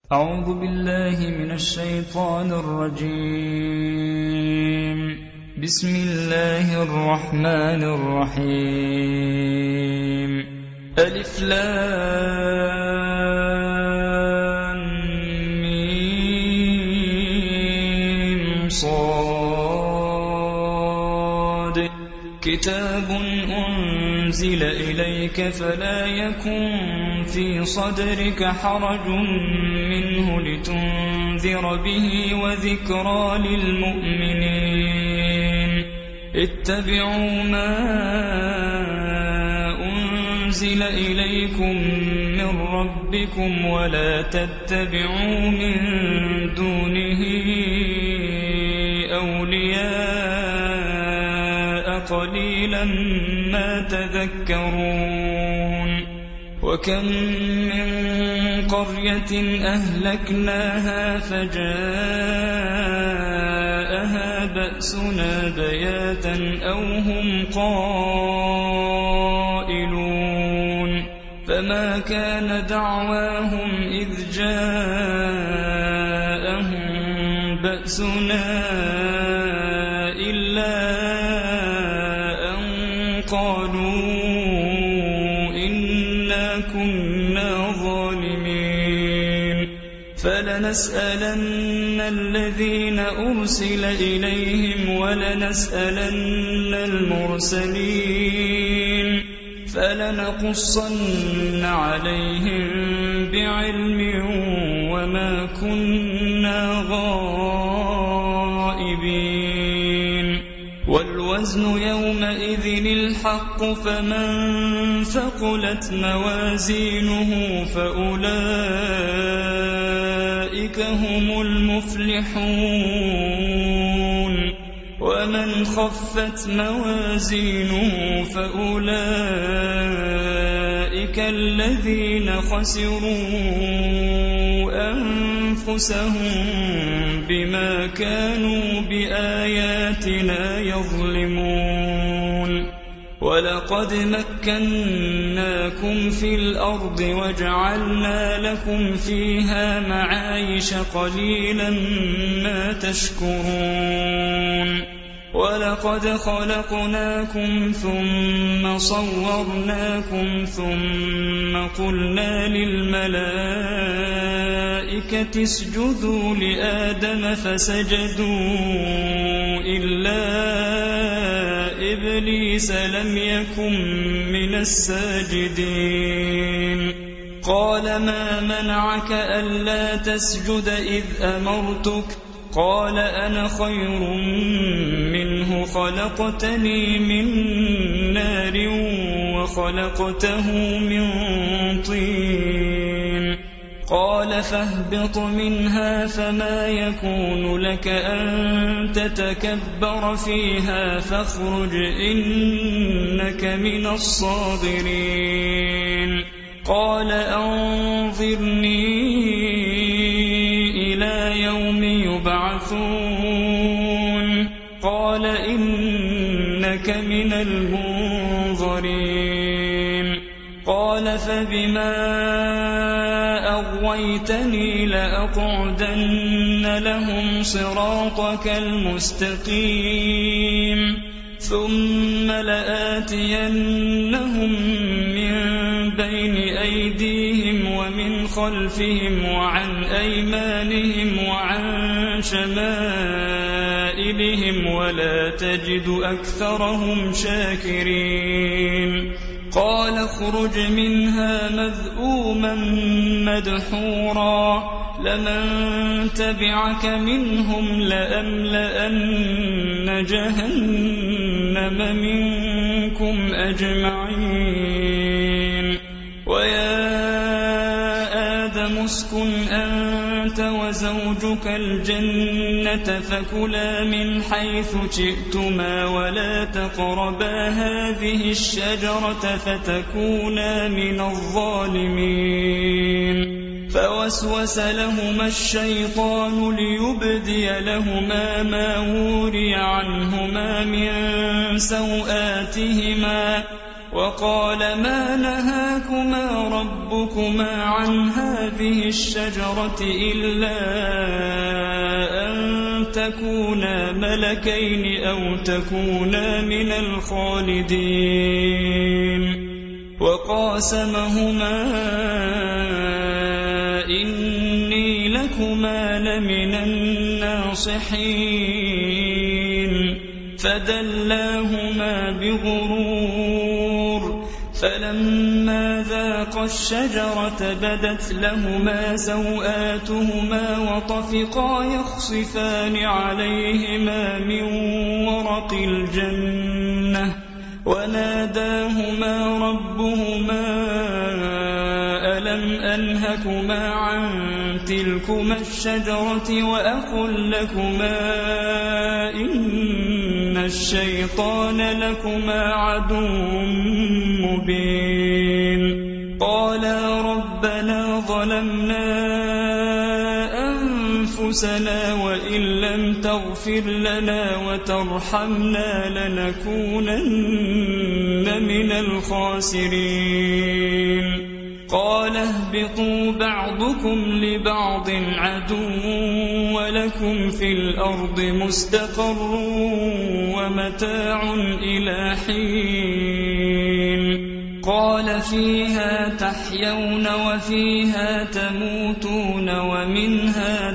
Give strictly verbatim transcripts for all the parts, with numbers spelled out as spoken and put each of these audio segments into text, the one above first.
أعوذ بالله من الشيطان الرجيم. بسم الله الرحمن الرحيم. ألف لام ميم صاد. كتاب أنزل إليك فلا يكن في صدرك حرج منه لتنذر به وذكرى للمؤمنين. اتبعوا ما أنزل إليكم من ربكم ولا تتبعوا من دونه أولياء قليلا ما تذكرون. وكم من قرية أهلكناها فجاءها بأسنا بياتا أو هم قائلون. فما كان دعواهم إذ جاءهم بأسنا إلا أن قالوا كنا ظالمين. فلنسألن الذين أرسل إليهم ولنسألن المرسلين. فلنقصن عليهم بعلم وما كنا غائبين. والوزن يومئذ الحق فمن ثقلت موازينه فأولئك هم المفلحون. ومن خفت موازينه فأولئك الذين خسروا أنفسهم بما كانوا بآياتنا يظلمون. ولقد مكناكم في الأرض وجعلنا لكم فيها معايش قليلا ما تشكرون. ولقد خلقناكم ثم صورناكم ثم قلنا للملائكة اسجدوا لآدم فسجدوا إلا إبليس لم يكن من الساجدين. قال ما منعك ألا تسجد إذ أمرتك؟ قال أنا خير منه خلقتني من نار وخلقته من طين. قال فاهبط منها فما يكون لك أن تتكبر فيها فاخرج إنك من الصاغرين. قال أنظرني إلى يوم يبعثون. قال إنك من المنظرين. قال فبما أغويتني لأقعدن لهم صراطك المستقيم ثم لآتينهم من بين أيديهم ومن خلفهم وعن أيمانهم وعن شمائلهم ولا تجد أكثرهم شاكرين. قال اخرج منها مذءوما مدحورا لمن تبعك منهم لأملأن جهنم منكم أجمعين. ويا آدم اسكن أنت وزوجك الجنة فكلا من حيث شئتما ولا تقربا هذه الشجرة فتكونا من الظالمين. فوسوس لهما الشيطان ليبدي لهما ما وري عنهما من سوآتهما وقال ما نهاكما ربكما عن هذه الشجرة إلا أن تكونا ملكين أو تكونا من الخالدين وقاسمهما إني لكما لمن الناصحين فدلاهما بغرور فلما ذاقا الشجرة بدت لهما سوآتهما وطفقا يخصفان عليهما من ورق الجنة وناداهما ربهما ألم أنهكما عن تلكما الشجرة وأقل لكما إن الشيطان لكما عدو مبين قالا ربنا ظلمنا أنفسنا وإن لم تغفر لنا وترحمنا لنكونن من الخاسرين قال اهبطوا بعضكم لبعض عدو ولكم في الأرض مستقر ومتاع إلى حين قال فيها تحيون وفيها تموتون ومنها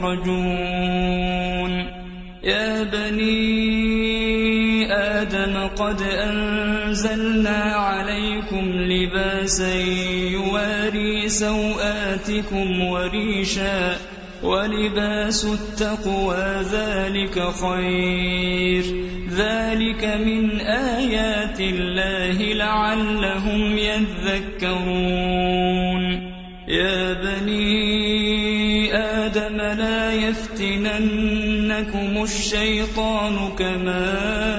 تخرجون يا بني آدم قد أنزلنا عليكم لباسا يواري سوآتكم وريشا ولباس التقوى ذلك خير ذلك من آيات الله لعلهم يذكرون يا بني آدم لا يفتننكم الشيطان كما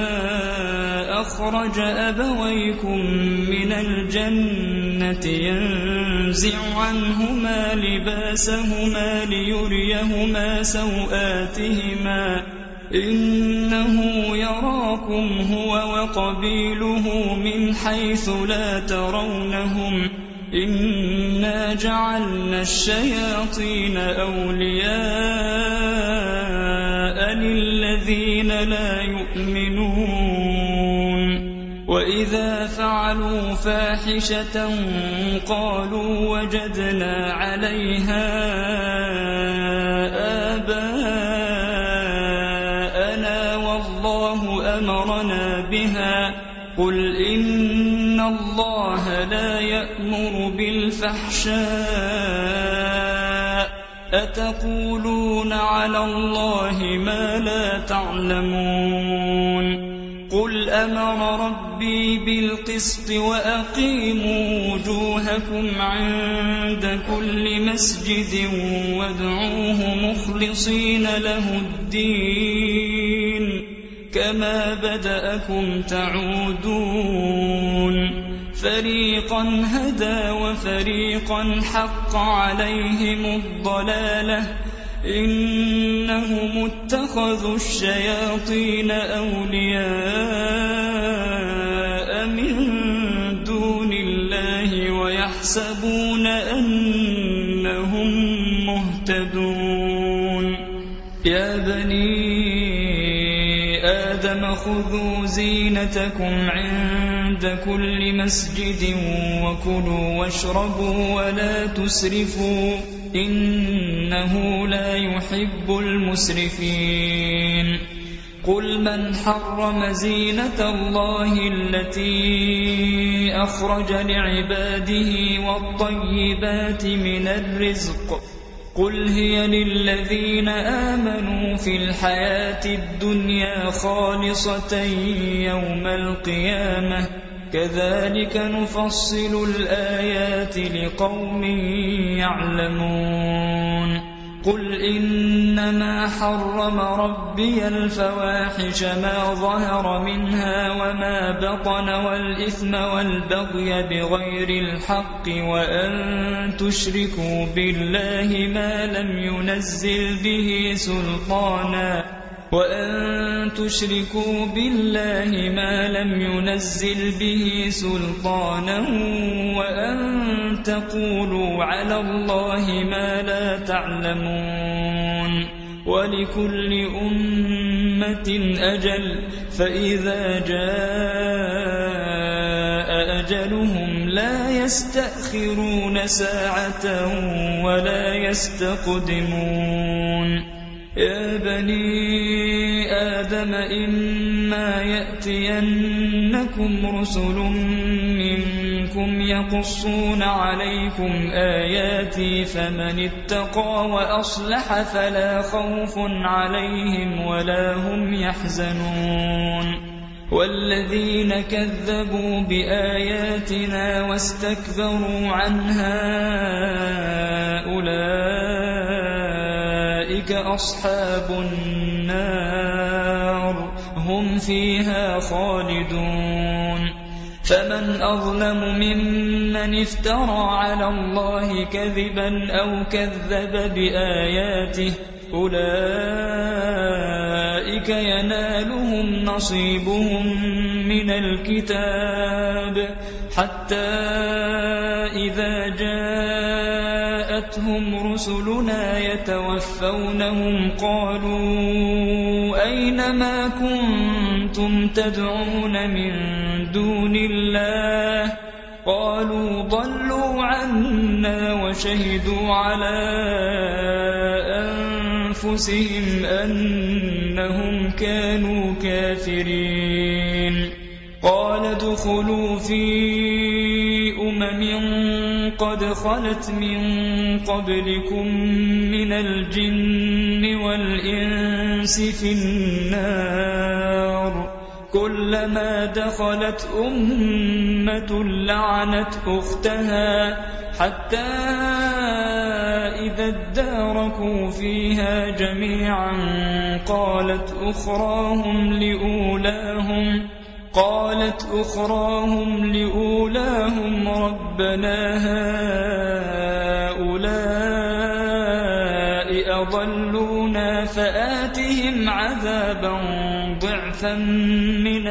أخرج أبويكم من الجنة ينزع عنهما لباسهما ليريهما سوآتهما إنه يراكم هو وقبيله من حيث لا ترونهم إنا جعلنا الشياطين أولياء للذين لا يؤمنون وإذا فعلوا فاحشة قالوا وجدنا عليها آباءنا والله أمرنا بها قل إن الله لا يأمر بالفحشاء أتقولون على الله ما لا تعلمون قل أمر ربي بالقسط وأقيموا وجوهكم عند كل مسجد وادعوه مخلصين له الدين كما بدأكم تعودون فريقا هدى وفريقا حق عليهم الضلالة إنهم اتخذوا الشياطين أولياء من دون الله ويحسبون أنهم مهتدون يا بني آدم خذوا زينتكم عند كل مسجد وكلوا واشربوا ولا تسرفوا إنه لا يحب المسرفين قل من حرم زينة الله التي أخرج لعباده والطيبات من الرزق قل هي للذين آمنوا في الحياة الدنيا خالصة يوم القيامة كذلك نفصل الآيات لقوم يعلمون قل إنما حرم ربي الفواحش ما ظهر منها وما بطن والإثم والبغي بغير الحق وأن تشركوا بالله ما لم ينزل به سلطانا وأن تشركوا بالله ما لم ينزل به سلطانا وأن تقولوا على الله ما لا تعلمون ولكل أمة أجل فإذا جاء أجلهم لا يستأخرون ساعة ولا يستقدمون يا بني آدم إما يأتينكم رسل منكم يقصون عليكم آياتي فمن اتقى وأصلح فلا خوف عليهم ولا هم يحزنون والذين كذبوا بآياتنا واستكبروا عنها أولئك أصحاب النار هم فيها خالدون فمن أظلم ممن افترى على الله كذبا أو كذب بآياته أولئك ينالهم نصيبهم من الكتاب حتى إذا جاءتهم رسلنا يتوفونهم قالوا أين ما كنتم تدعون من دون الله قالوا ضلوا عنا وشهدوا على أنفسهم أنهم كانوا كافرين قال ادخلوا في أمم قد خلت من قبلكم من الجن والإنس في النار كلما دخلت أمة لعنت أختها حتى إذا اداركوا فيها جميعا قالت أخراهم لأولاهم قالت أخراهم لأولاهم ربنا هؤلاء أضلونا فآتهم عذابا ضعفا من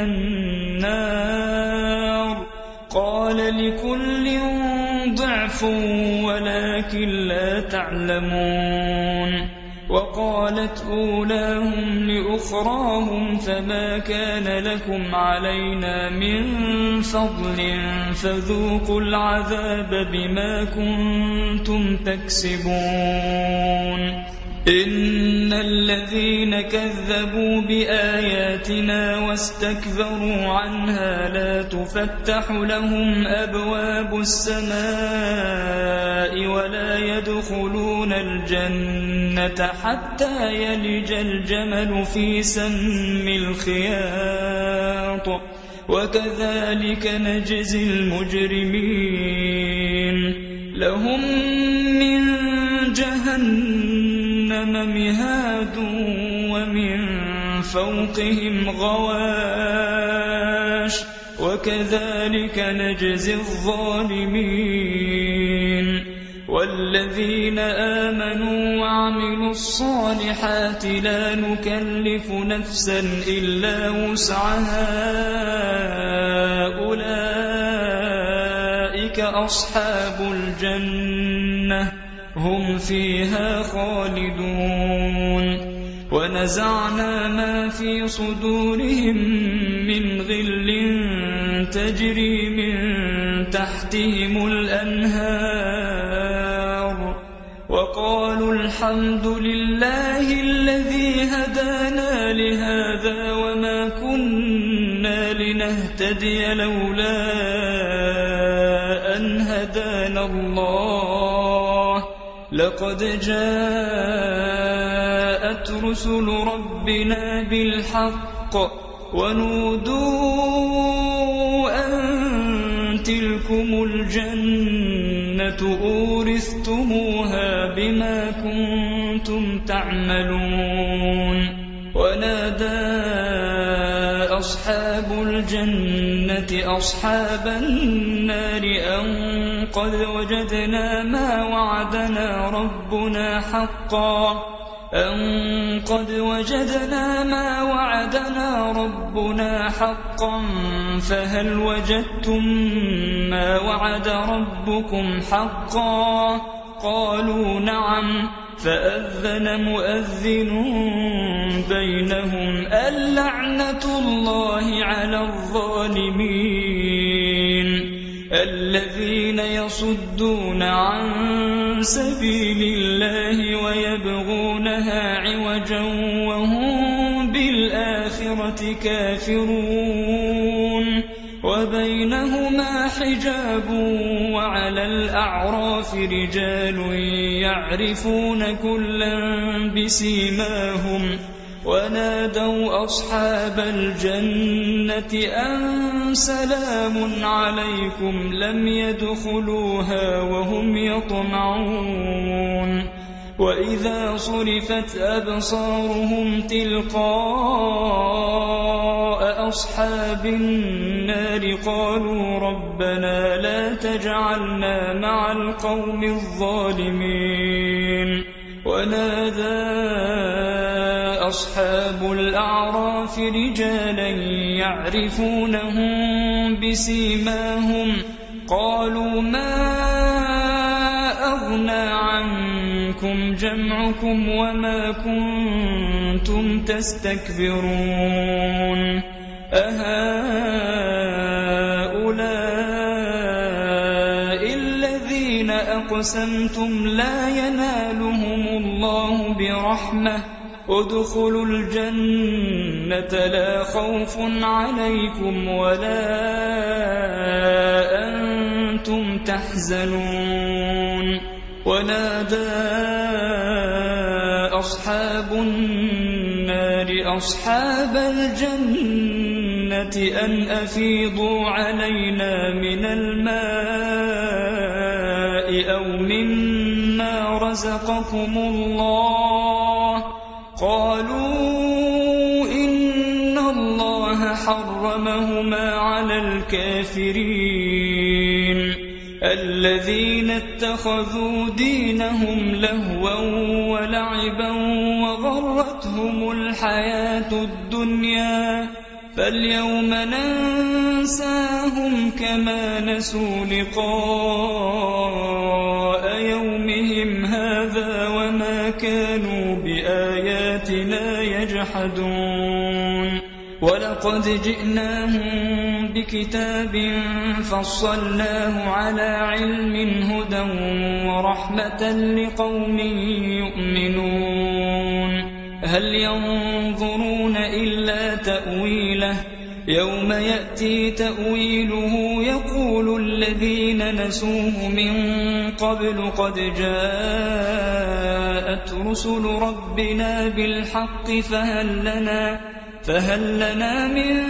النار قال لكل ضعف ولكن لا تعلمون وقالت أولاهم لأخراهم فما كان لكم علينا من فضل فذوقوا العذاب بما كنتم تكسبون إن الذين كذبوا بآياتنا واستكبروا عنها لا تفتح لهم أبواب السماء ولا يدخلون الجنة حتى يلج الجمل في سم الخياط وكذلك نجزي المجرمين لهم من جهنم مهاد ومن فوقهم غواش وكذلك نجزي الظالمين والذين آمنوا وعملوا الصالحات لا نكلف نفسا إلا وسعها أولئك أصحاب الجنة هم فيها خالدون ونزعنا ما في صدورهم من غل تجري من تحتهم الأنهار وقالوا الحمد لله الذي هدانا لهذا وما كنا لنهتدي لولا أن هدانا الله لقد جاءت رسل ربنا بالحق ونودوا أن تلكم الجنة أورثتموها بما كنتم تعملون ونادى أصحاب الجنة أصحاب النار أن قد وجدنا ما وعدنا ربنا حقا أن قد وجدنا ما وعدنا ربنا حقا فهل وجدتم ما وعد ربكم حقا قالوا نعم فأذن مؤذن بينهم اللعنة الله على الظالمين الذين يصدون عن سبيل الله ويبغونها عوجا وهم بالآخرة كافرون وبينهما حجاب وعلى الأعراف رجال يعرفون كلا بسيماهم ونادوا أصحاب الجنة أن سلام عليكم لم يدخلوها وهم يطمعون وإذا صرفت أبصارهم تلقاء أصحاب النار قالوا ربنا لا تجعلنا مع القوم الظالمين ونادى أصحاب الأعراف رجالا يعرفونهم بسيماهم قالوا ما أغنى عنكم جمعكم وما كنتم تستكبرون أهؤلاء الذين أقسمتم لا ينالهم الله برحمة ادخلوا الجنة لا خوف عليكم ولا أنتم تحزنون ونادى أصحاب النار أصحاب الجنة أن أفيضوا علينا من الماء أو مما رزقكم الله قالوا إن الله حرمهما على الكافرين الذين اتخذوا دينهم لهوا ولعبا وغرتهم الحياة الدنيا فاليوم ننساهم كما نسوا لقاء يومهم هذا وما كانوا بآياتنا يجحدون ولقد جئناهم بكتاب فصلناه على علم هدى ورحمة لقوم يؤمنون هل ينظرون إلا تأويله يوم يأتي تأويله يقول الذين نسوه من قبل قد جاءت رسل ربنا بالحق فهل لنا فهل لنا من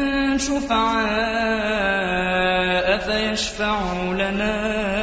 شفعاء فيشفعوا لنا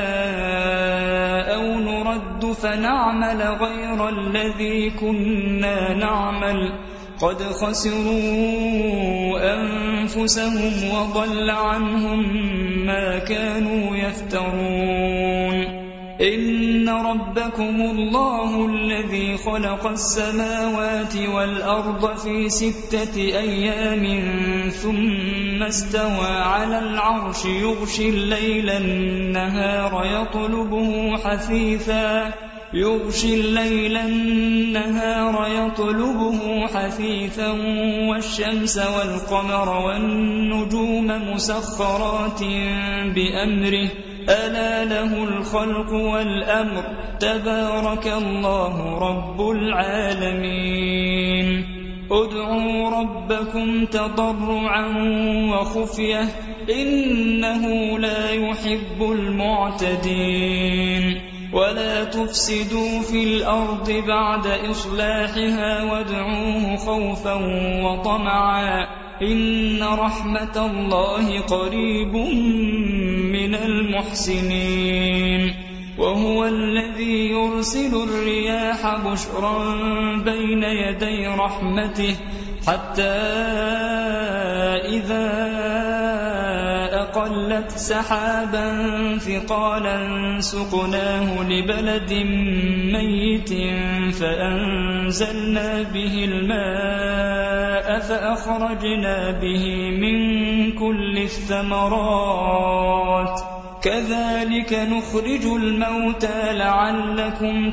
أو نرد فنعمل غير الذي كنا نعمل قد خسروا أنفسهم وضل عنهم ما كانوا يفترون إن ربكم الله الذي خلق السماوات والأرض في ستة أيام ثم استوى على العرش يغشي الليل النهار يطلبه حثيثا يغشي الليل النهار يطلبه حثيثا والشمس والقمر والنجوم مسخرات بأمره ألا له الخلق والأمر تبارك الله رب العالمين ادعوا ربكم تضرعا وخفية إنه لا يحب المعتدين ولا تفسدوا في الأرض بعد إصلاحها وادعوه خوفا وطمعا إن رحمة الله قريب من المحسنين وهو الذي يرسل الرياح بشرا بين يدي رحمته حتى إذا فأقلت سحابا ثقالا سقناه لبلد ميت فأنزلنا به الماء فأخرجنا به من كل الثمرات كذلك نخرج الموتى لعلكم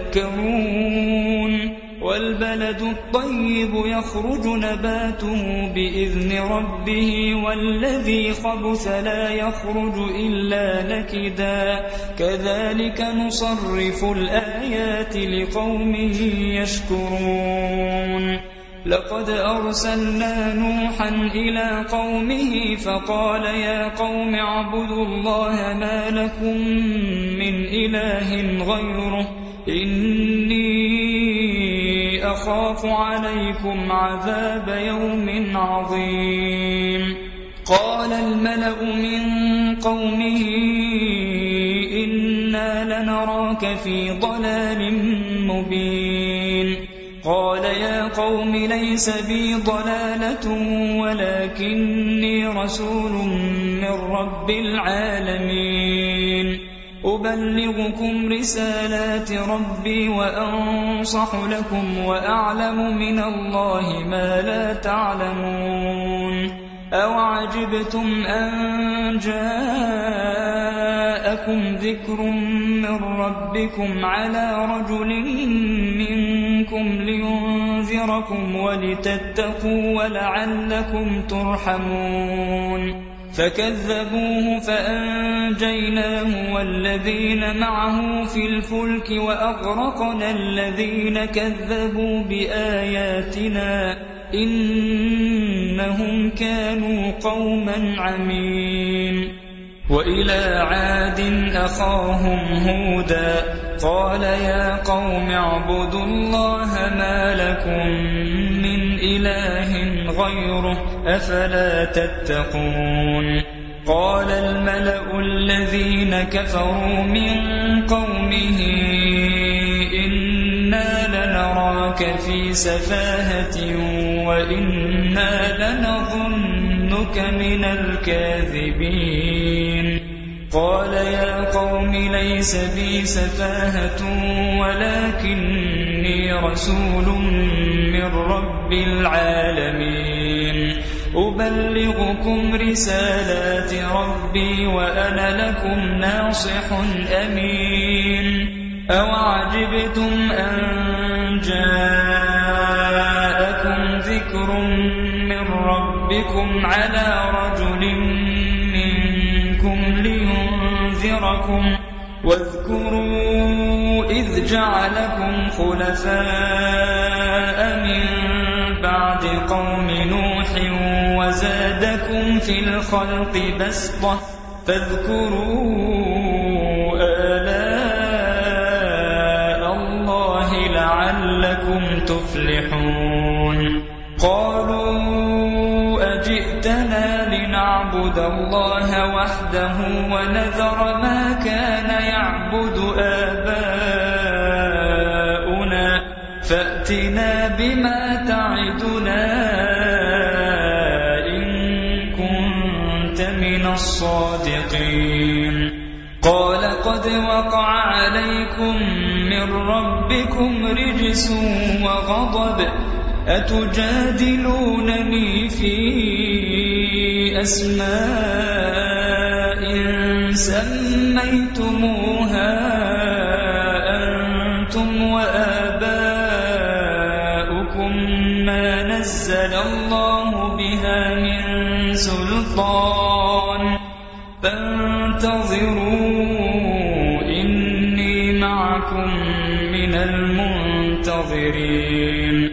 تذكرون والبلد الطيب يخرج نباته بإذن ربه والذي خبث لا يخرج إلا نكدا كذلك نصرف الآيات لقوم يشكرون لقد أرسلنا نوحا إلى قومه فقال يا قوم اعبدوا الله ما لكم من إله غيره إني أخاف عليكم عذاب يوم عظيم قال الملأ من قومه إنا لنراك في ضلال مبين قال يا قوم ليس بي ضلالة ولكني رسول من رب العالمين أبلغكم رسالات ربي وأنصح لكم وأعلم من الله ما لا تعلمون أوعجبتم أن جاءكم ذكر من ربكم على رجل منكم لينذركم ولتتقوا ولعلكم ترحمون فكذبوه فأنجيناه والذين معه في الفلك وأغرقنا الذين كذبوا بآياتنا إنهم كانوا قوما عمين وإلى عاد أخاهم هودا قال يا قوم اعبدوا الله ما لكم من إله غيره أفلا تتقون قال الملأ الذين كفروا من قومه إنا لنراك في سفاهة وإنا لنظنك من الكاذبين قال يا قوم ليس بي سفاهة ولكني رسول من رب العالمين أبلغكم رسالات ربي وأنا لكم ناصح أمين أوعجبتم أن جاءكم ذكر من ربكم على رجل منكم لينذركم واذكروا إذ جعلكم خلفاء من بعد قوم نوح وزادكم في الخلق بسطة فاذكروا آلاء الله لعلكم تفلحون قالوا أجئتنا لنعبد الله وحده ونذر ما كان يعبد آباؤنا فأتنا بما تعدنا إن كنت من الصادقين قال قد وقع عليكم من ربكم رجس وغضب أتجادلونني في أسماء سميتموها أنتم وآباؤكم ما نزل الله بها من سلطان فانتظروا إني معكم من المنتظرين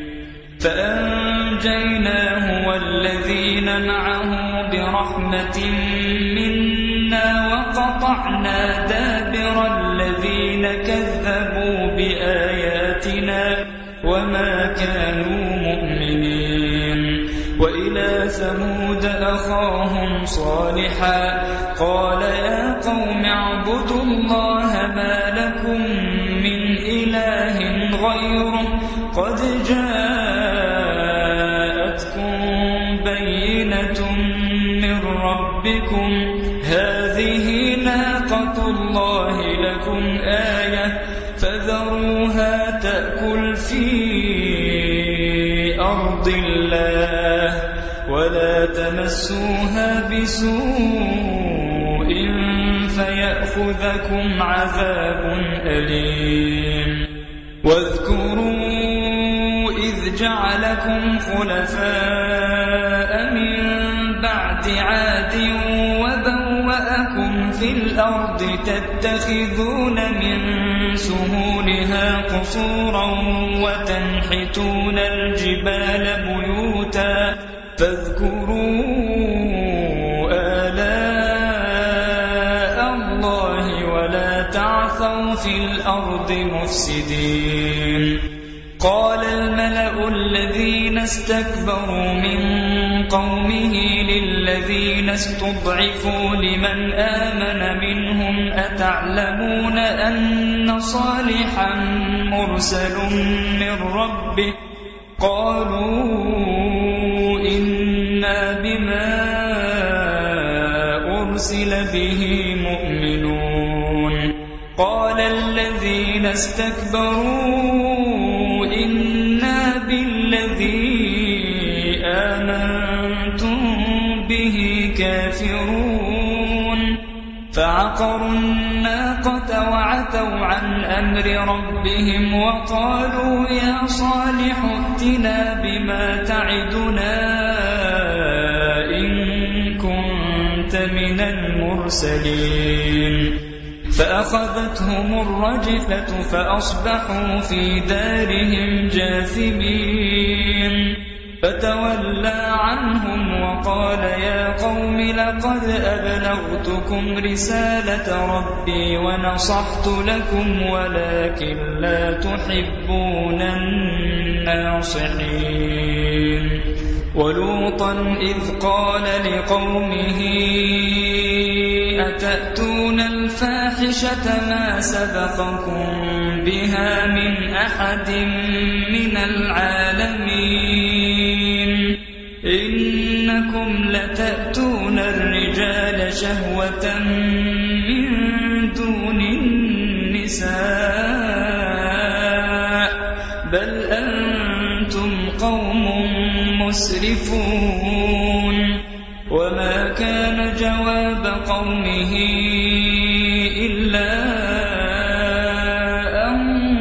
فأنجيناه والذين معه برحمة منا وقطعنا دابر الذين كذبوا بآياتنا وما كانوا مؤمنين وإلى ثمود أخاهم صالحا قال يا قوم اعبدوا الله ما لكم من إله غيره قد جاءتكم بينة من ربكم ربكم هذه ناقة الله لكم آية فذروها تأكل في أرض الله ولا تمسوها بسوء فيأخذكم عذاب أليم واذكروا إذ جعلكم خلفاء من بعد عاد وبوأكم في الأرض تتخذون من سهولها قصورا وتنحتون الجبال بيوتا فاذكروا آلاء الله ولا تعثوا في الأرض مفسدين قال الملأ الذين استكبروا من قومه للذين استضعفوا لمن آمن منهم أتعلمون أن صالحا مرسل من ربه قالوا إنا بما أرسل به مؤمنون قال الذين استكبروا إنا بالذي آمنتم به كافرون فعقروا الناقة وعتوا عن أمر ربهم وقالوا يا صالح ائتنا بما تعدنا إن كنت من المرسلين فأخذتهم الرجفة فأصبحوا في دارهم جاثمين فتولى عنهم وقال يا قوم لقد أبلغتكم رسالة ربي ونصحت لكم ولكن لا تحبون الناصحين ولوطا إذ قال لقومه أتأتون الفاحشة ما سبقكم بها من أحد من العالمين إنكم لتأتون الرجال شهوة من دون النساء بل أنتم قوم مسرفون وما كان جواب قومه إلا أن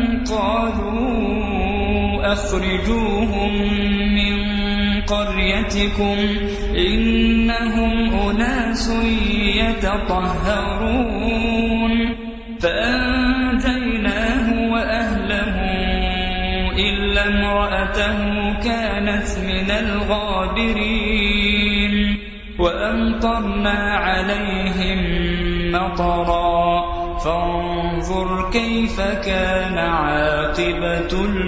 قالوا أخرجوهم من قريتكم إنهم أناس يتطهرون فأنجيناه وأهله إلا امرأته كانت من الغابرين وأمطرنا عليهم مطرا فانظر كيف كان عاقبة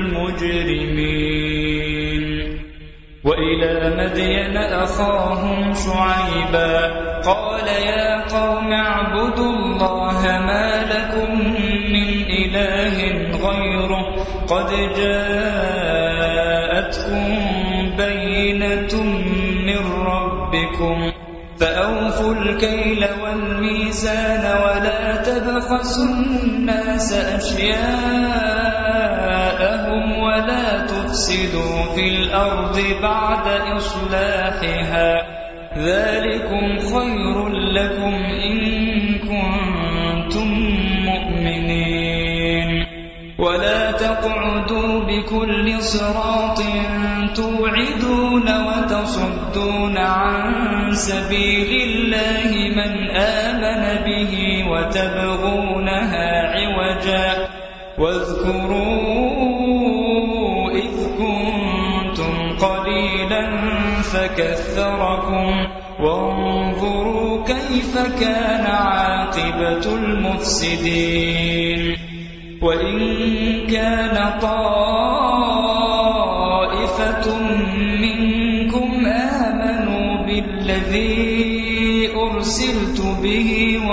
المجرمين وإلى مدين أخاهم شعيبا قال يا قوم اعبدوا الله ما لكم من إله غيره قد جاءتكم بينة من ربكم فأوفوا الكيل والميزان ولا تبخسوا الناس أشياءهم ولا تفسدوا في الأرض بعد إصلاحها ذلكم خير لكم إن كنتم مؤمنين ولا تقعدوا بكل صراط توعدون وتصدون عن سبيل الله من آمن به وتبغونها عوجا واذكروا إذ كنتم قليلا فكثركم وانظروا كيف كان عاقبة المفسدين وإن كان طائفة منكم آمنوا بالذي أرسلت به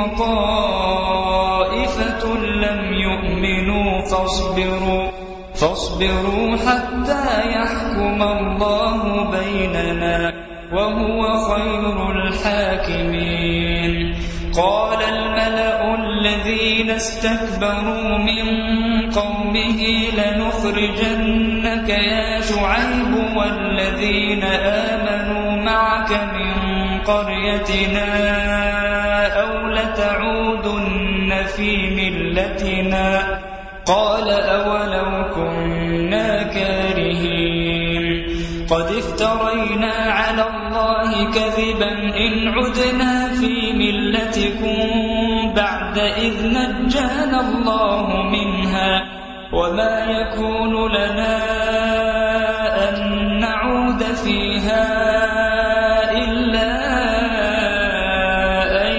وطائفة لم يؤمنوا فاصبروا فاصبروا حتى يحكم الله بيننا وهو خير الحاكمين. قال الملأ الذين استكبروا من قومه لنخرجنك يا شعيب والذين آمنوا معك من قريتنا أو لتعودن في ملتنا. قال أولو كنا كارهين قد افترينا على الله كذبا إن عدنا في ملتكم بعد إذ نجانا الله منها وما يكون لنا أن نعود فيها إلا أن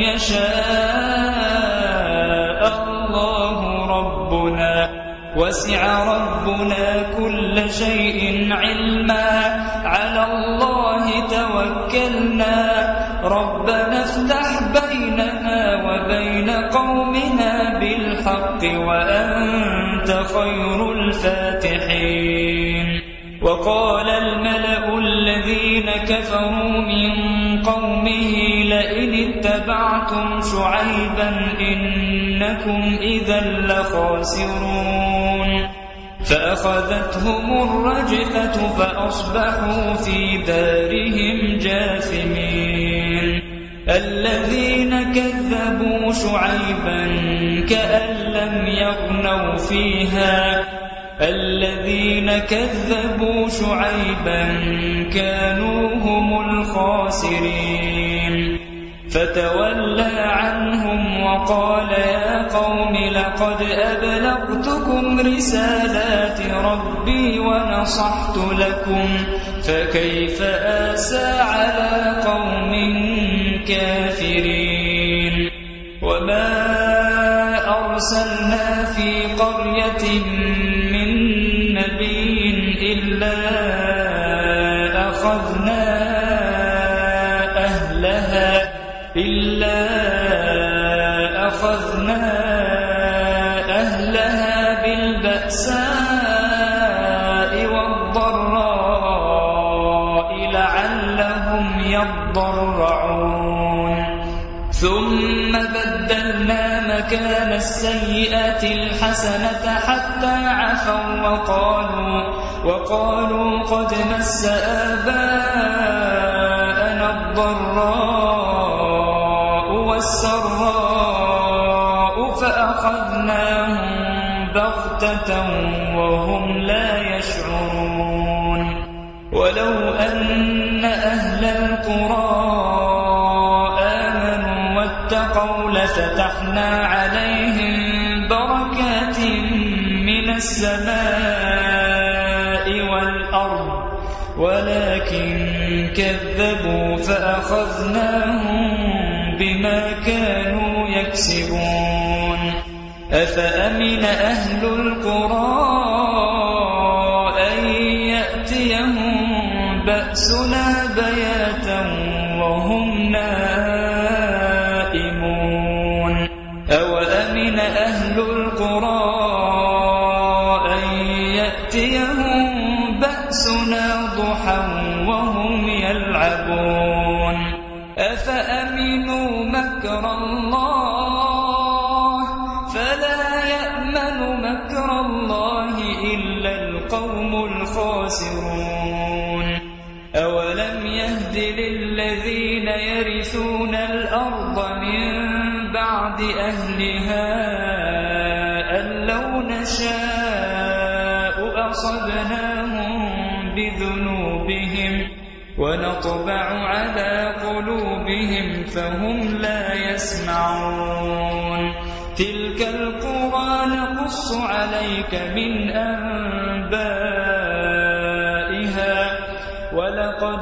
يشاء الله ربنا وسع ربنا كل شيء علما على الله توكلنا ربنا افتح بيننا وبين قومنا بالحق وأنت خير الفاتحين. وقال الملأ الذين كفروا من قومه لئن اتبعتم شعيبا إنكم إذا لخاسرون. فأخذتهم الرجفة فأصبحوا في دارهم جاثمين. الذين كذبوا شعيبا كأن لم يغنوا فيها الذين كذبوا شعيبا كانوا هم الخاسرين. فتولى عنهم وقال يا قوم لقد أبلغتكم رسالات ربي ونصحت لكم فكيف آسى على قوم كافرين. وما أرسلنا في قرية من نبي إلا أخذنا أهلها إلا أخذنا أهلها بالبأساء والضراء لعلهم يضرعون. ثم بدلنا مكان السيئات الحسنة حتى عفوا وقالوا وقالوا قد مس آباءنا الضراء والسراء فأخذناهم بغتة وهم لا يشعرون. ولو أن أهل القرى آمنوا واتقوا لفتحنا عليهم بركات من السماء والأرض ولكن كذبوا فأخذناهم بما كانوا يكسبون. أفأمن أهل القرى أن يأتيهم بأسنا بياتا وهم نائمون. أوأمن أهل القرى أن يأتيهم بأسنا ضحى وهم يلعبون. أفأمنوا مكر الله فلا يأمن مكر الله إلا القوم الخاسرون. أولم يهد للذين يرثون الأرض من بعد أهلها أن لو نشاء أصبناهم بذنوبهم ونطبع على قلوبهم فهم لا يسمعون. تلك القرى نقص عليك من أنبائها ولقد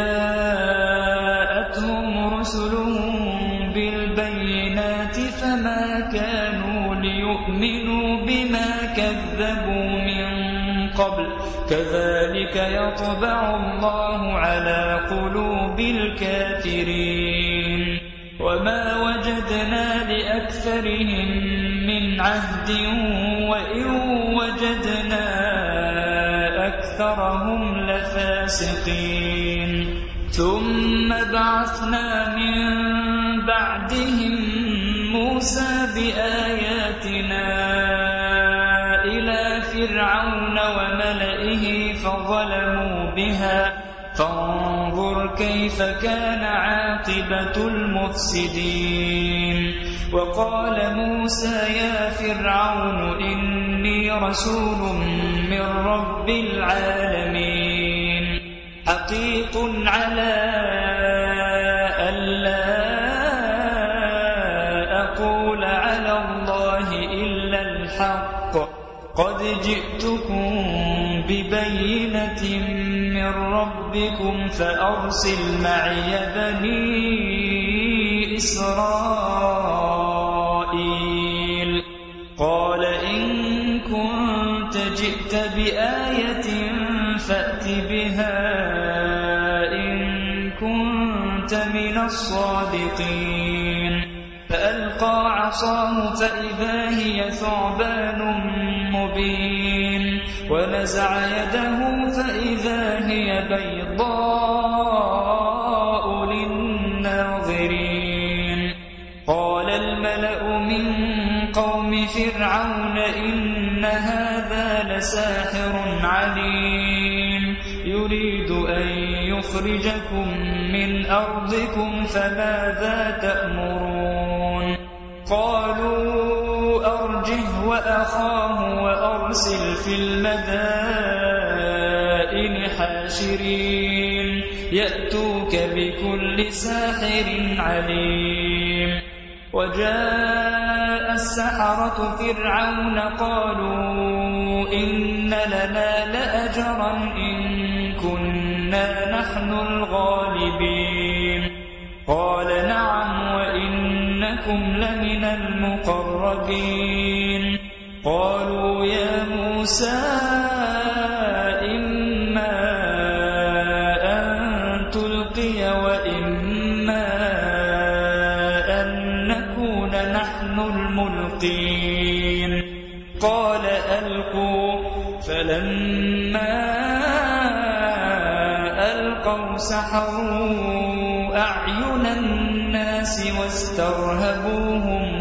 جاءتهم رسلهم بالبينات فما كانوا ليؤمنوا بما كذبوا من قبل كذلك يطبع الله على قلوب الكافرين. وما وجدنا لأكثرهم من عهد وإن وجدنا أكثرهم لفاسقين. ثم بعثنا من بعدهم موسى بآياتنا إلى فرعون وملئه فظلموا بها فانظر كيف كان عاقبة المفسدين. وقال موسى يا فرعون إني رسول من رب العالمين حقيق على ألا أقول على الله إلا الحق قد جئتكم ببينة من ربكم فأرسل معي بني إسرائيل. قال إن كنت جئت بآية فأت بها إن كنت من الصادقين. فألقى عصاه فإذا هي ثعبان مبين ونزع يده فإذا هي بيضاء للناظرين. قال الملأ من قوم فرعون إن هذا لساحر عليم يريد أن يخرجكم من أرضكم فماذا تأمرون؟ قالوا أرجه وأخاه وأرسل في المدائن حاشرين يأتوك بكل ساحر عليم. وجاء السحرة فرعون قالوا إن لنا لأجرا إن كنا نحن الغالبين. قال نعم وإنكم لمن المقربين. قالوا يا موسى إما أن تلقي وإما أن نكون نحن الملقين. قال ألقوا فلما ألقوا سحروا أعين الناس واسترهبوهم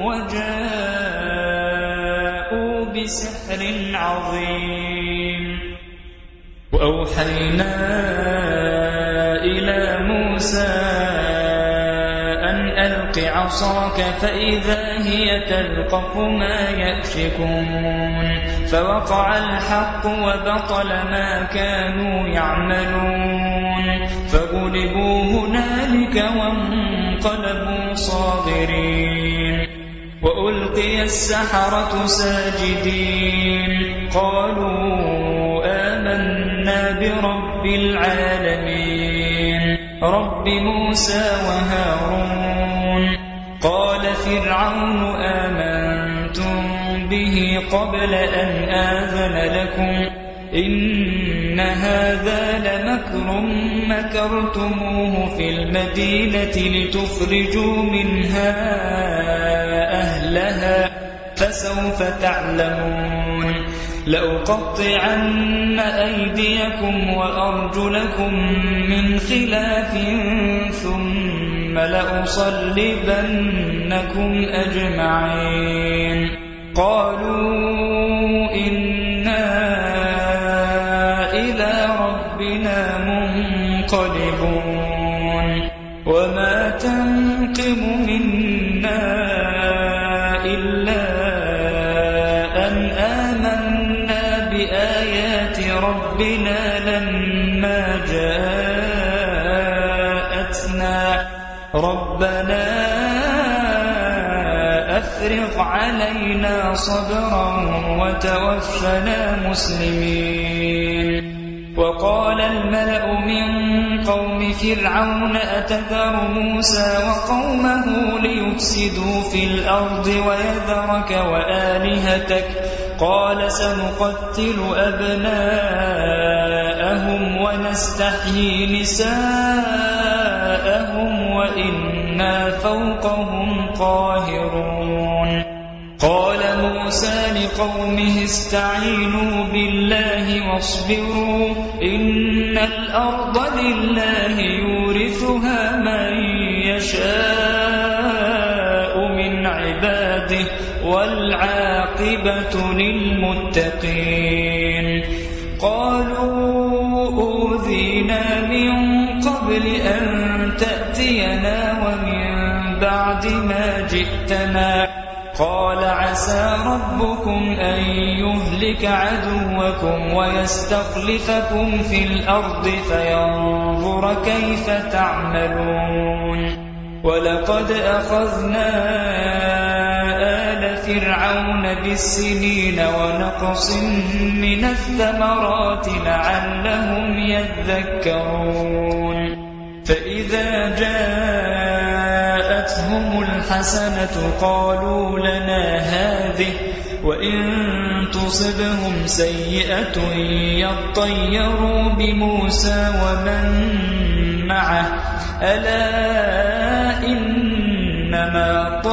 وجاءوا بسحر عظيم. وأوحينا إلى موسى أن ألق عصاك فإذا هي تلقف ما يأفكون. فوقع الحق وبطل ما كانوا يعملون فغلبوا هنالك وانقلبوا صاغرين. وألقي السحرة ساجدين قالوا آمنا برب العالمين رب موسى وهارون. قال فرعون آمنتم به قبل أن آذن لكم إن هذا لمكر مكرتموه في المدينة لتخرجوا منها أهلها فسوف تعلمون. لأقطعن أيديكم وأرجلكم من خلاف ثم لأصلبنكم أجمعين. قالوا إنا إلى ربنا منقلبون. وما تنقم منا إلا أن آمنا بآيات ربنا لما جاءتنا ربنا أفرغ علينا صبرا وتوفنا مسلمين. وقال الملأ من قوم فرعون أتذر موسى وقومه ليفسدوا في الأرض ويذرك وآلهتك قال سنقتل أبناءهم ونستحيي نساءهم وإنا فوقهم قاهرون. قال موسى لقومه استعينوا بالله واصبروا إن الأرض لله يورثها من يشاء من عباده والعاقبة للمتقين. قالوا أوذينا من قبل أن تأتينا ومن بعد ما جئتنا. قال عسى ربكم أن يهلك عدوكم ويستخلفكم في الأرض فينظر كيف تعملون. ولقد أخذنا آل فرعون بالسنين ونقص من الثمرات لعلهم يذكرون. فإذا جاءتهم الحسنة قالوا لنا هذه وإن تصبهم سيئة يطيروا بموسى ومن معه ألا إنما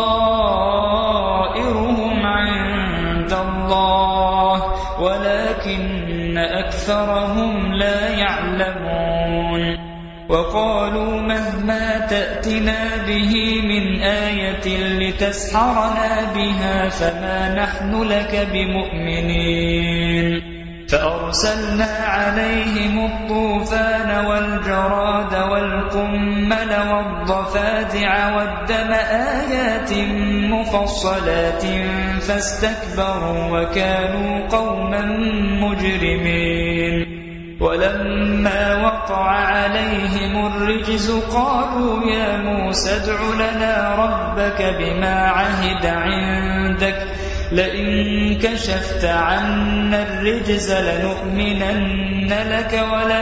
طائرهم عند الله ولكن أكثرهم لا يعلمون. وقالوا مهما تأتنا به من آية لتسحرنا بها فما نحن لك بمؤمنين. فأرسلنا عليهم الطوفان والجراد والقمل والضفادع والدم آيات مفصلات فاستكبروا وكانوا قوما مجرمين. ولما وقع عليهم الرجز قالوا يا موسى ادع لنا ربك بما عهد عندك لئن كشفت عنا الرجز لنؤمنن لك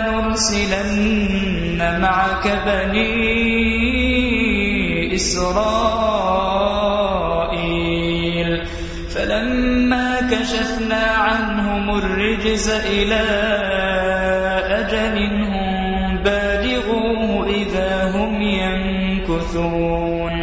ولنرسلن معك بني إسرائيل. فلما كشفنا عنهم الرجز إلى أجل هم بالغوه إذا هم ينكثون.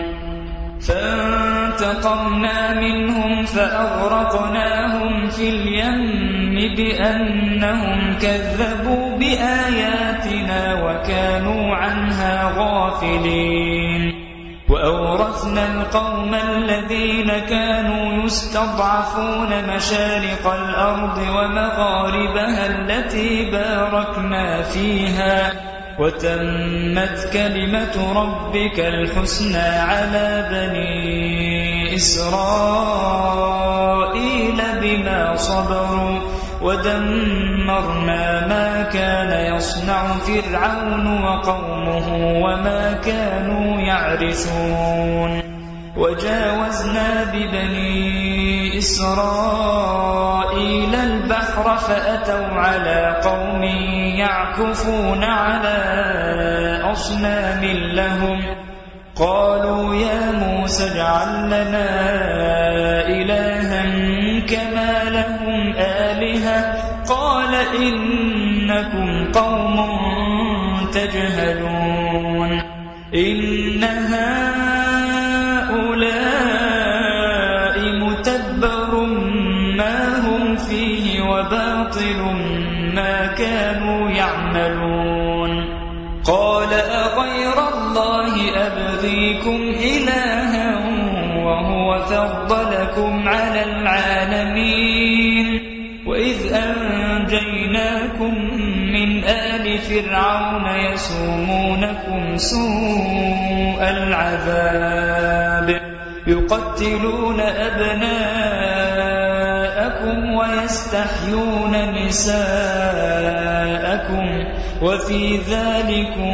فانتقمنا منهم فأغرقناهم في اليم بأنهم كذبوا بآياتنا وكانوا عنها غافلين. وأورثنا القوم الذين كانوا يستضعفون مشارق الأرض ومغاربها التي باركنا فيها وتمت كلمة ربك الحسنى على بني إسرائيل بما صبروا ودمرنا ما كان يصنع فرعون وقومه وما كانوا يعرشون. وجاوزنا ببني إسرائيل البحر فأتوا على قوم يعكفون على أصنام لهم قالوا يا موسى اجعل لنا إلها كما لهم آلهة قال إنكم قوم تجهلون. إن هؤلاء متبر ما هم فيه وباطل ما كانوا يعملون. قال أغير الله أبغيكم إلها وهو فضلكم على العالمين. وإذ أنجيناكم من آل فرعون يسومونكم سوء العذاب يقتلون أبناءكم ويستحيون نساءكم وفي ذلكم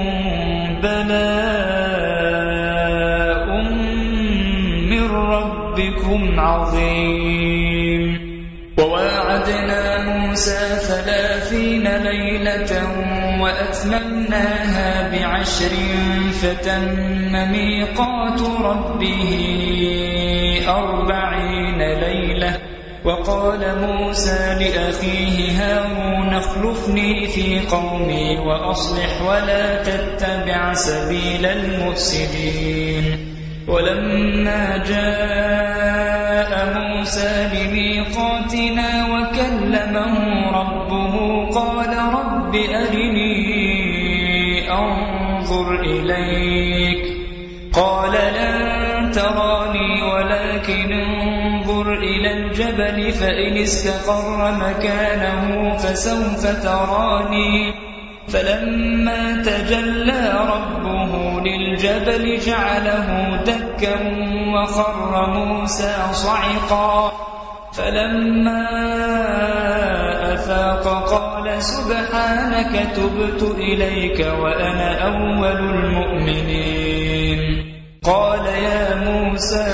بلاء من ربكم عظيم. وواعدنا موسى ثلاثين ليلة وأتممناها بعشر فتم ميقات ربه أربعين ليلة. وقال موسى لأخيه هارون اخلفني في قومي وأصلح ولا تتبع سبيل المفسدين. ولما جاء موسى لميقاتنا وكلمه ربه قال رب أرني أنظر إليك قال لن تراني ولكن انظر إلى الجبل فإن استقر مكانه فسوف تراني فلما تجلى ربه للجبل جعله دكا وخر موسى صعقا فلما أفاق قال سبحانك تبت إليك وأنا أول المؤمنين قال يا موسى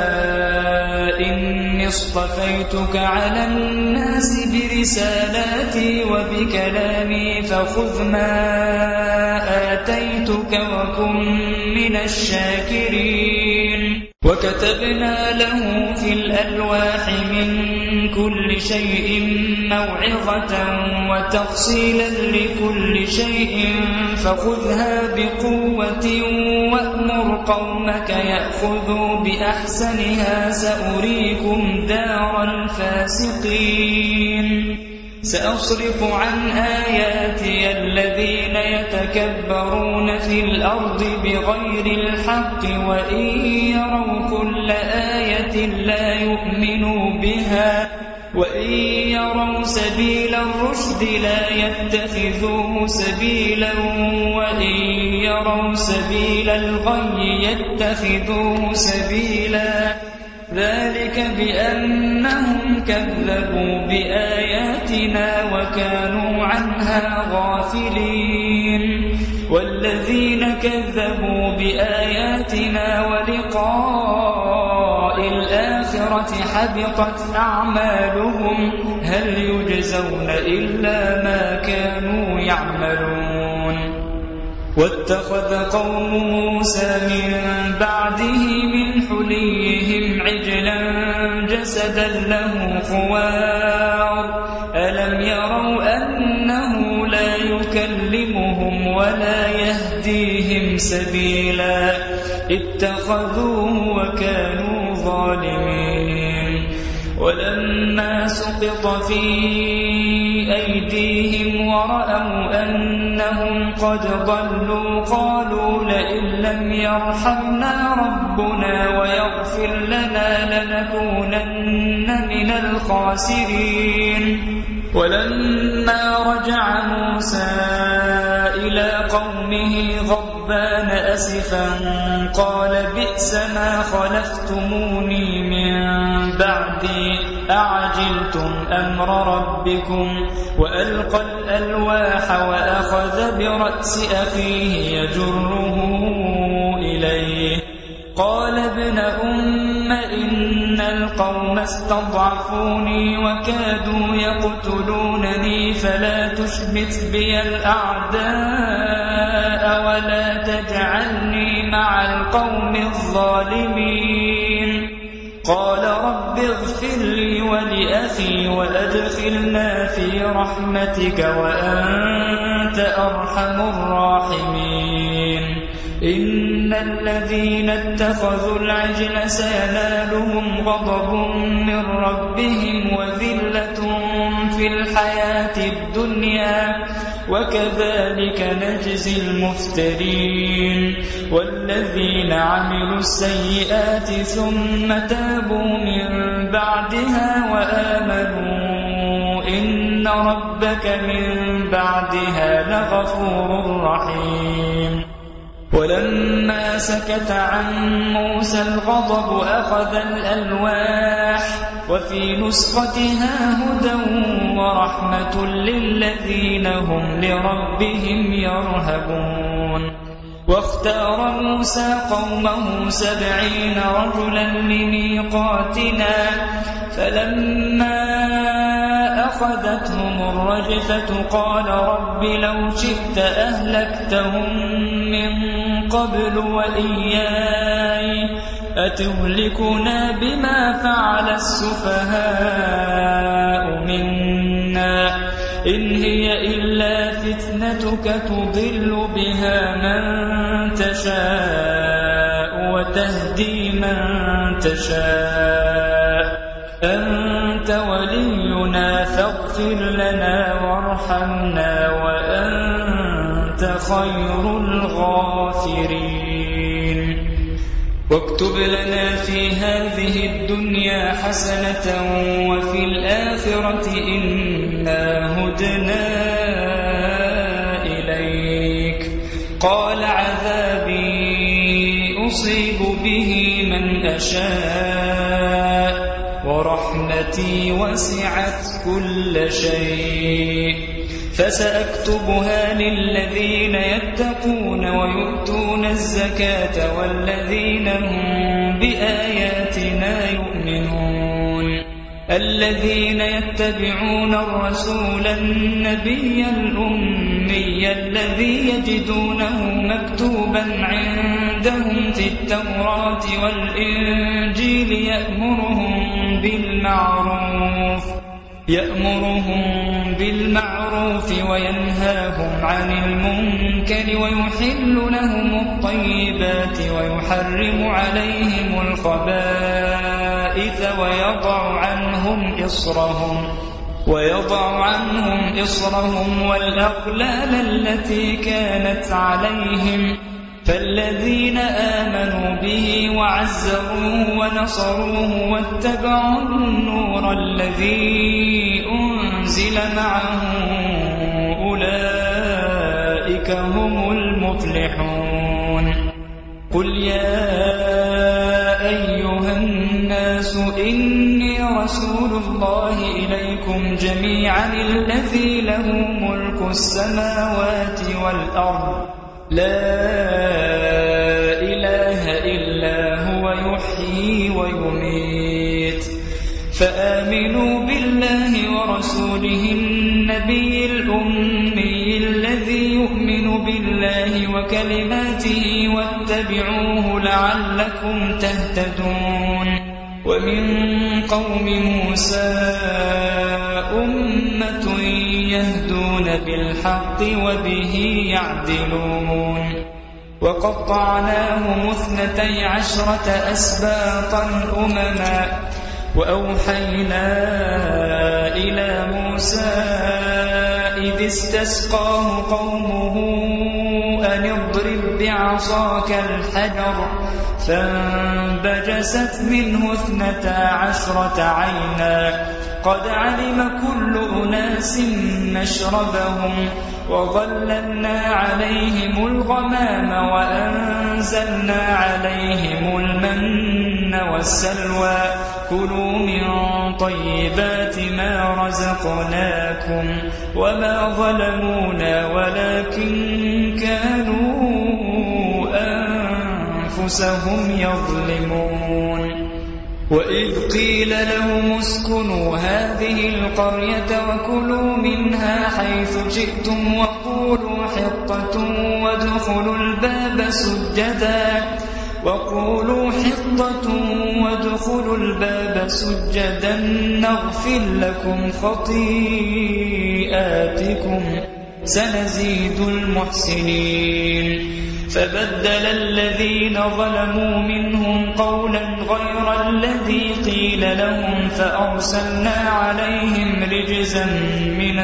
إني اصطفيتك على الناس برسالاتي وبكلامي فخذ ما آتيتك وكن من الشاكرين وكتبنا له في الألواح من كل شيء موعظة وتفصيلا لكل شيء فخذها بقوة وأمر قومك يأخذوا بأحسنها سأريكم دار الفاسقين سأصرف عن آياتي الذين يتكبرون في الأرض بغير الحق وإن يروا كل آية لا يؤمنوا بها وإن يروا سبيل الرشد لا يتخذوه سبيلا وإن يروا سبيل الغي يتخذوه سبيلا ذلك بأنهم كذبوا بآياتنا وكانوا عنها غافلين والذين كذبوا بآياتنا ولقاء الآخرة حبطت أعمالهم هل يجزون إلا ما كانوا يعملون واتخذ قوم موسى من بعده من حليهم عجلا جسدا له خوار ألم يروا أنه لا يكلمهم ولا يهديهم سبيلا اتخذوه وكانوا ظالمين ولما سقط في أيديهم ورأوا أنهم قد ضلوا قالوا لئن لم يرحمنا ربنا ويغفر لنا لنكونن من الخاسرين ولما رجع موسى إلى قومه غضبان أسفا قال بئس ما خلفتموني من بعدي أعجلتم أمر ربكم وألقى الألواح وأخذ برأس أخيه يجره إليه قال ابن أم إن القوم استضعفوني وكادوا يقتلونني فلا تشمت بي الأعداء ولا تجعلني مع القوم الظالمين قال رب اغفر لي ولأخي وأدخلنا في رحمتك وأنت أرحم الراحمين إن الذين اتخذوا العجل سينالهم غضب من ربهم وذلة في الحياة الدنيا وكذلك نجزي المفترين والذين عملوا السيئات ثم تابوا من بعدها وآمنوا إن ربك من بعدها لغفور رحيم ولما سكت عن موسى الغضب أخذ الألواح وفي نسختها هدى ورحمة للذين هم لربهم يرهبون واختار موسى قومه سبعين رجلا لميقاتنا فلما أخذتهم الرجفة قال رب لو شئت أهلكتهم من قبل وإياي أتهلكنا بما فعل السفهاء منا إن هي إلا فتنتك تضل بها من تشاء وتهدي من تشاء أنت ولينا فاغفر لنا وارحمنا وأنت خير الغافرين واكتب لنا في هذه الدنيا حسنة وفي الآخرة إنا هدنا إليك قال عذابي أصيب به من أشاء ورحمتي وسعت كل شيء فسأكتبها للذين يتقون ويؤتون الزكاة والذين هم بآياتنا يؤمنون الذين يتبعون الرسول النبي الأمي الذي يجدونه مكتوبا عندهم في التوراة والإنجيل يأمرهم بالمعروف يأمرهم بالمعروف وينهاهم عن المنكر ويحل لهم الطيبات ويحرم عليهم الخبائث ويضع عنهم إصرهم ويضع عنهم إصرهم والأغلال التي كانت عليهم فالذين آمنوا به وعزروه ونصروه واتبعوا النور الذي أنزل معه أولئك هم المفلحون قل يا أيها الناس إني رسول الله إليكم جميعا الذي له ملك السماوات والأرض لا إله إلا هو يحيي ويميت فآمنوا بالله ورسوله النبي الأمي الذي يؤمن بالله وكلماته واتبعوه لعلكم تهتدون ومن قوم موسى أمة يهدون بالحق وبه يعدلون وقطعناهم اثنتي عشرة أسباطا أمما وأوحينا إلى موسى إذ استسقاه قومه أن اضرب بعصاك الحجر فانبجست منه اثنتا عشرة عينا قد علم كل أناس مشربهم وظللنا عليهم الغمام وأنزلنا عليهم المن والسلوى كلوا من طيبات ما رزقناكم وما ظلمونا ولكن كانوا أنفسهم يظلمون وإذ قيل لهم اسكنوا هذه القرية وكلوا منها حيث شئتم وقولوا حطة وادخلوا الباب سجدا وقولوا حطة وادخلوا الباب سجدا نغفر لكم خطيئاتكم سنزيد المحسنين فبدل الذين ظلموا منهم قولا غير الذي قيل لهم فأرسلنا عليهم رجزا من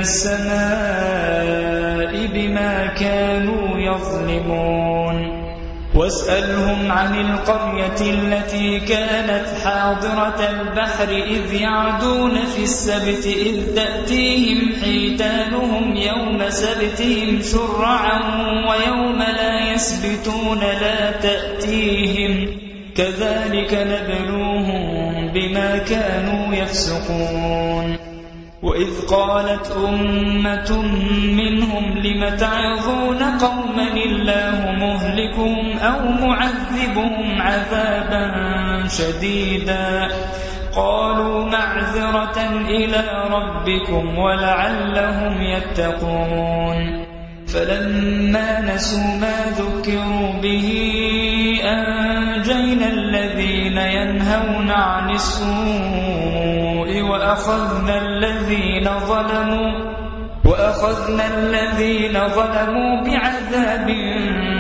السماء بما كانوا يظلمون واسألهم عن القرية التي كانت حاضرة البحر إذ يعدون في السبت إذ تأتيهم حيتانهم يوم سبتهم شرعا ويوم لا يسبتون لا تأتيهم كذلك نبلوهم بما كانوا يفسقون وإذ قالت أمة منهم لم تعظون قوما الله مهلكهم أو معذبهم عذابا شديدا قالوا معذرة إلى ربكم ولعلهم يتقون فلما نسوا ما ذكروا به أنجينا الذين ينهون عن السوء وأخذنا الذين ظلموا وأخذنا الذين ظلموا بعذاب بئيس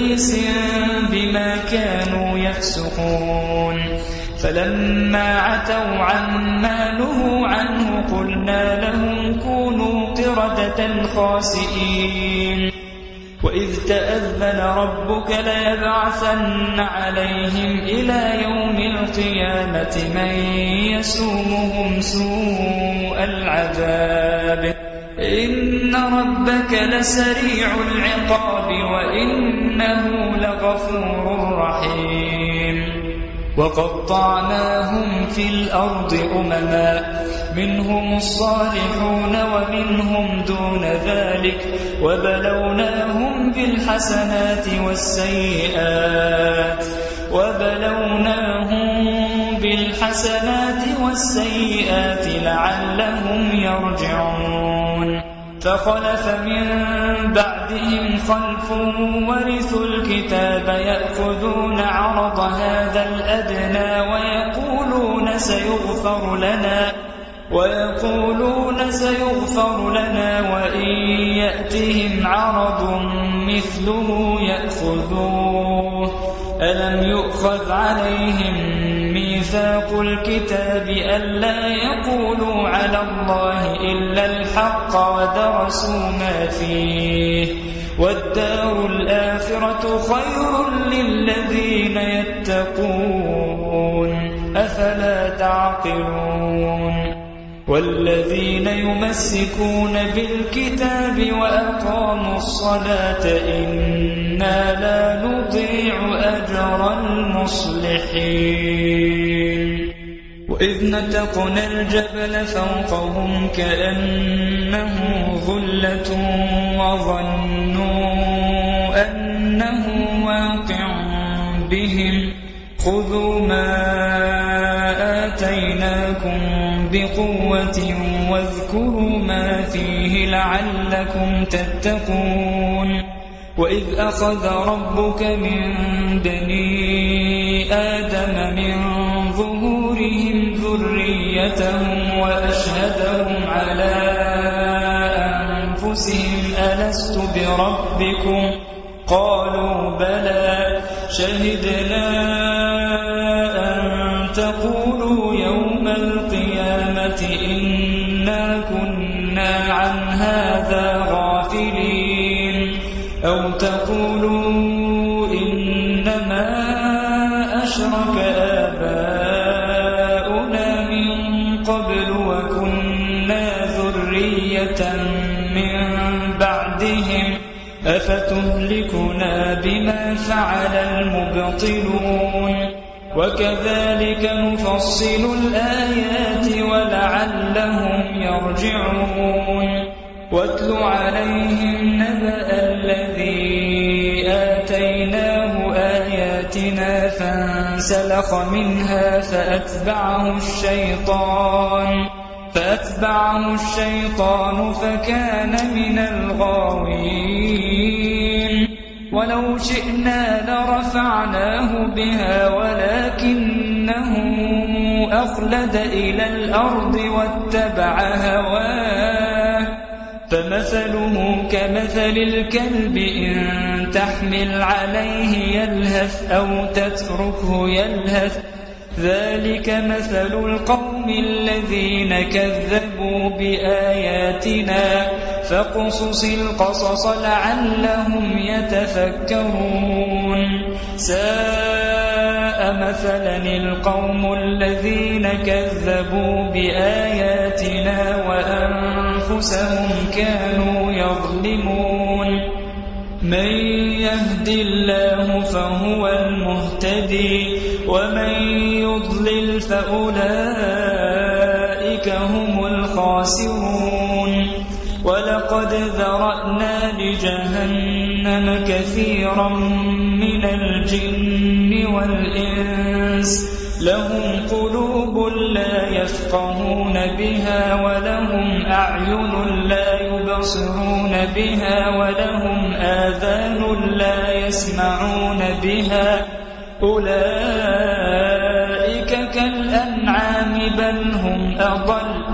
بئس بما كانوا يفسقون فلما عتوا عما نهوا عنه قلنا لهم كونوا قردة خاسئين وإذ تأذن ربك ليبعثن عليهم إلى يوم القيامة من يسومهم سوء العذاب إن ربك لسريع العقاب وإنه لغفور رحيم وقطعناهم في الأرض أمما منهم الصالحون ومنهم دون ذلك وبلوناهم بالحسنات والسيئات وبلوناهم بالحسنات والسيئات لعلهم يرجعون فخلف من بعدهم خلف ورثوا الكتاب يأخذون عرض هذا الأدنى ويقولون سيغفر لنا ويقولون سيغفر لنا وإن يأتهم عرض مثله يأخذوه ألم يؤخذ عليهم ميثاق الكتاب ألا يقولوا على الله إلا الحق ودرسوا ما فيه والدار الآخرة خير للذين يتقون أفلا تعقلون والذين يمسكون بالكتاب وأقاموا الصلاة إنا لا نضيع أجر المصلحين وإذ نتقنا الجبل فوقهم كأنه ظلة وظنوا أنه واقع بهم خذوا ما آتيناكم بقوة واذكروا ما فيه لعلكم تتقون وإذ أخذ ربك من بني آدم من ظهورهم ذريتهم وأشهدهم على أنفسهم ألست بربكم قالوا بلى شهدنا أن تقولوا يوم القيامة إنا كنا عن هذا غافلين أو تقولوا إنما أشرك آباؤنا من قبل وكنا ذرية من بعدهم أفتهلكنا بما فعل المبطلون وكذلك نفصل الآيات ولعلهم يرجعون واتل عليهم نبأ الذي آتيناه آياتنا فانسلخ منها فأتبعه الشيطان فأتبعه الشيطان فكان من الغاوين ولو شئنا لرفعناه بها ولكنه أخلد إلى الأرض واتبع هواه فمثله كمثل الكلب إن تحمل عليه يلهث أو تتركه يلهث ذلك مثل القوم الذين كذبوا بآياتنا فاقصص القصص لعلهم يتفكرون ساء مثلا القوم الذين كذبوا بآياتنا وأنفسهم كانوا يظلمون من يهد الله فهو المهتدي ومن يضلل فأولئك هم الخاسرون ولقد ذرأنا لجهنم كثيرا من الجن والإنس لهم قلوب لا يفقهون بها ولهم أعين لا يبصرون بها ولهم آذان لا يسمعون بها أولئك كالأنعام بل هم أضل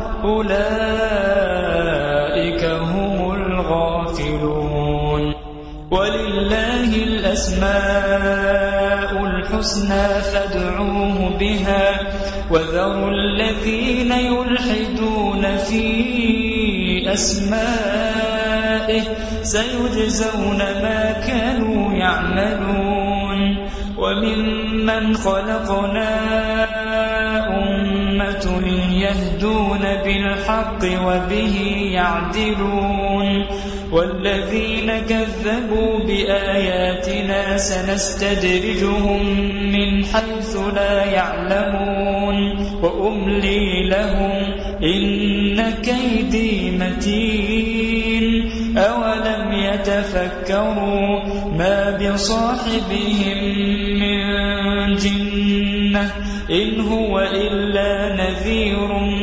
أولئك هم الغافلون ولله الأسماء الأسماء الحسنى فادعوه بها وذروا الذين يلحدون في أسمائه سيجزون ما كانوا يعملون وممن خلقنا أمة يهدون بالحق وبه يعدلون والذين كذبوا بآياتنا سنستدرجهم من حيث لا يعلمون وأملي لهم إن كيدي متين أولم يتفكروا ما بصاحبهم من جنة إن هو إلا نذير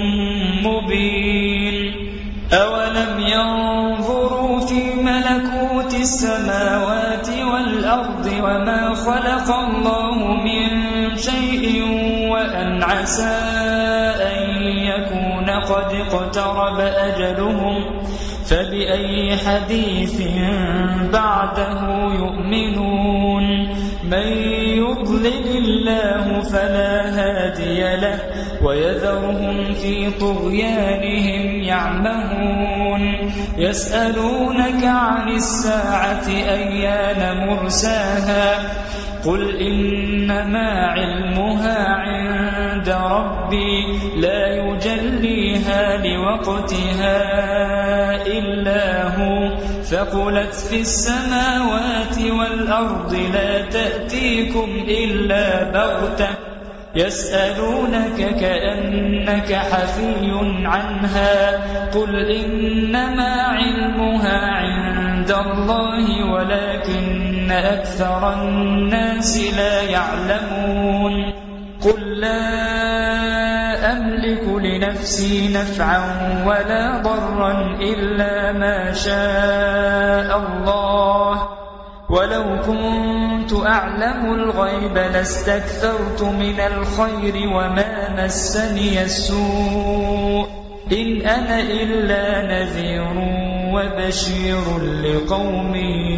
مبين أولم ينظروا في ملكوت السماوات والأرض وما خلق الله من شيء وأن عسى أن يكون قد اقترب أجلهم فبأي حديث بعده يؤمنون من يضلل الله فلا هادي له ويذرهم في طغيانهم يعمهون يسألونك عن الساعة أيان مرساها قل إنما علمها عند ربي لا يجليها لوقتها إلا هو ثقلت في السماوات والأرض لا تأتيكم إلا بغتة يسألونك كأنك حفي عنها قل إنما علمها عند الله ولكن أكثر الناس لا يعلمون قل لا أملك لنفسي نفعا ولا ضرا إلا ما شاء الله ولو كنت أعلم الغيب لاستكثرت من الخير وما مسني السوء إن أنا إلا نذير وبشير لقوم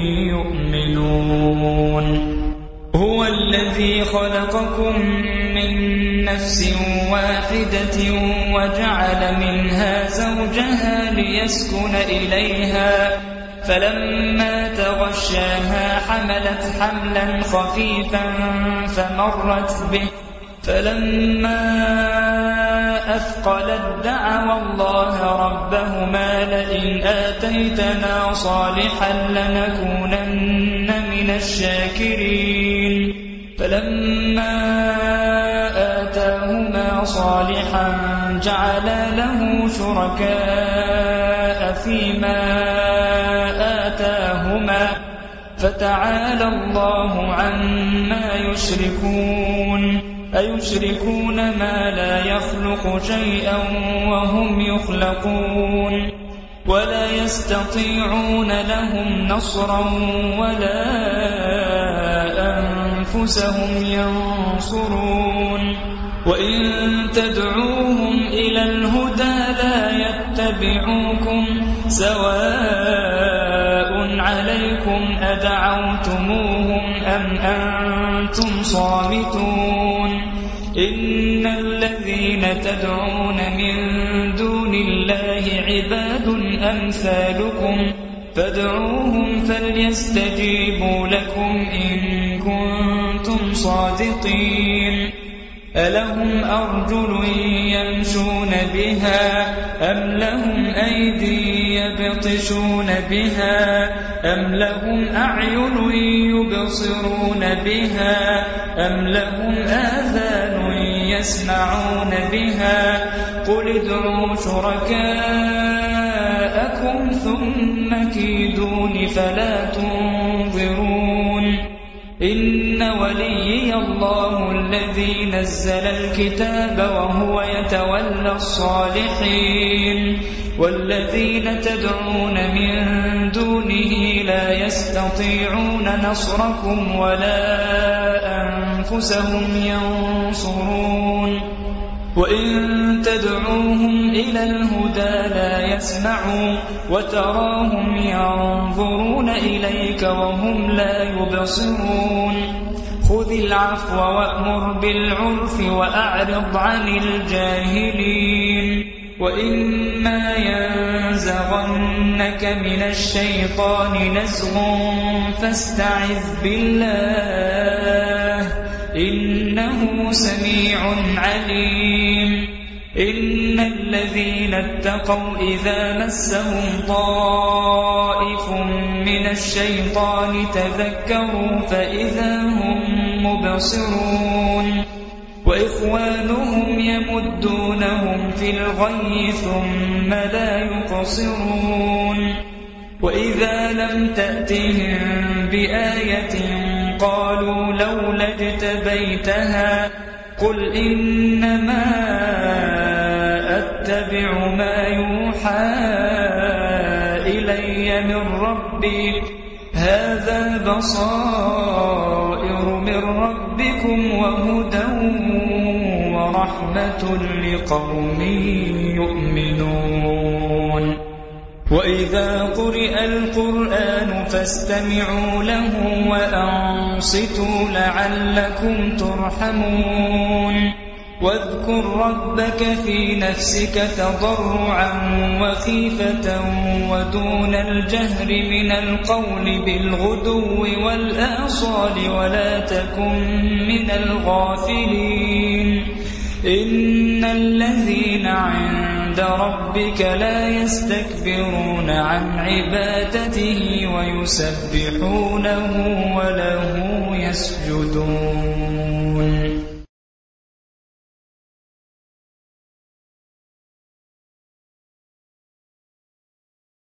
يؤمنون هو الذي خلقكم من نفس واحدة وجعل منها زوجها ليسكن إليها فلما تغشاها حملت حملا خفيفا فمرت به فلما أثقلت دعوا الله ربهما لئن آتيتنا صالحا لنكونن من الشاكرين فلما آتاهما صالحا جعلا له شركاء فيما آتاهما فتعالى الله عما يشركون أيشركون ما لا يخلق شيئا وهم يخلقون ولا يستطيعون لهم نصرا ولا أنفسهم ينصرون وإن تدعوهم إلى الهدى لا يتبعوكم سواء عليكم أدعوتموهم أم أنتم صامتون إن الذين تدعون من دون الله عباد أمثالكم فادعوهم فليستجيبوا لكم إن كنتم صادقين ألهم أرجل يمشون بها أم لهم أيدي يبطشون بها أم لهم أعين يبصرون بها أم لهم آذان يسمعون بها قل ادعوا شركاءكم ثم كيدون فلا تنظرون إن وليي الله الذي نزل الكتاب وهو يتولى الصالحين والذين تدعون من دونه لا يستطيعون نصركم ولا أنفسهم ينصرون وإن تدعوهم إلى الهدى لا يسمعوا وتراهم ينظرون إليك وهم لا يبصرون خذ العفو وأمر بالعرف وأعرض عن الجاهلين وإما ينزغنك من الشيطان نزغ فاستعذ بالله إنه سميع عليم إن الذين اتقوا إذا مسهم طائف من الشيطان تذكروا فإذا هم مبصرون وإخوانهم يمدونهم في الغي ثم لا يقصرون وإذا لم تأتهم بآية قالوا لولا اجتبيتها قل إنما أتبع ما يوحى إلي من ربي هذا بصائر من ربكم وهدى ورحمة لقوم يؤمنون وإذا قرئ القرآن فاستمعوا له وأنصتوا لعلكم ترحمون واذكر ربك في نفسك تضرعا وخيفة ودون الجهر من القول بالغدو والآصال ولا تكن من الغافلين إن الذين عند ربك لا يستكبرون عن عبادته ويسبحونه وله يسجدون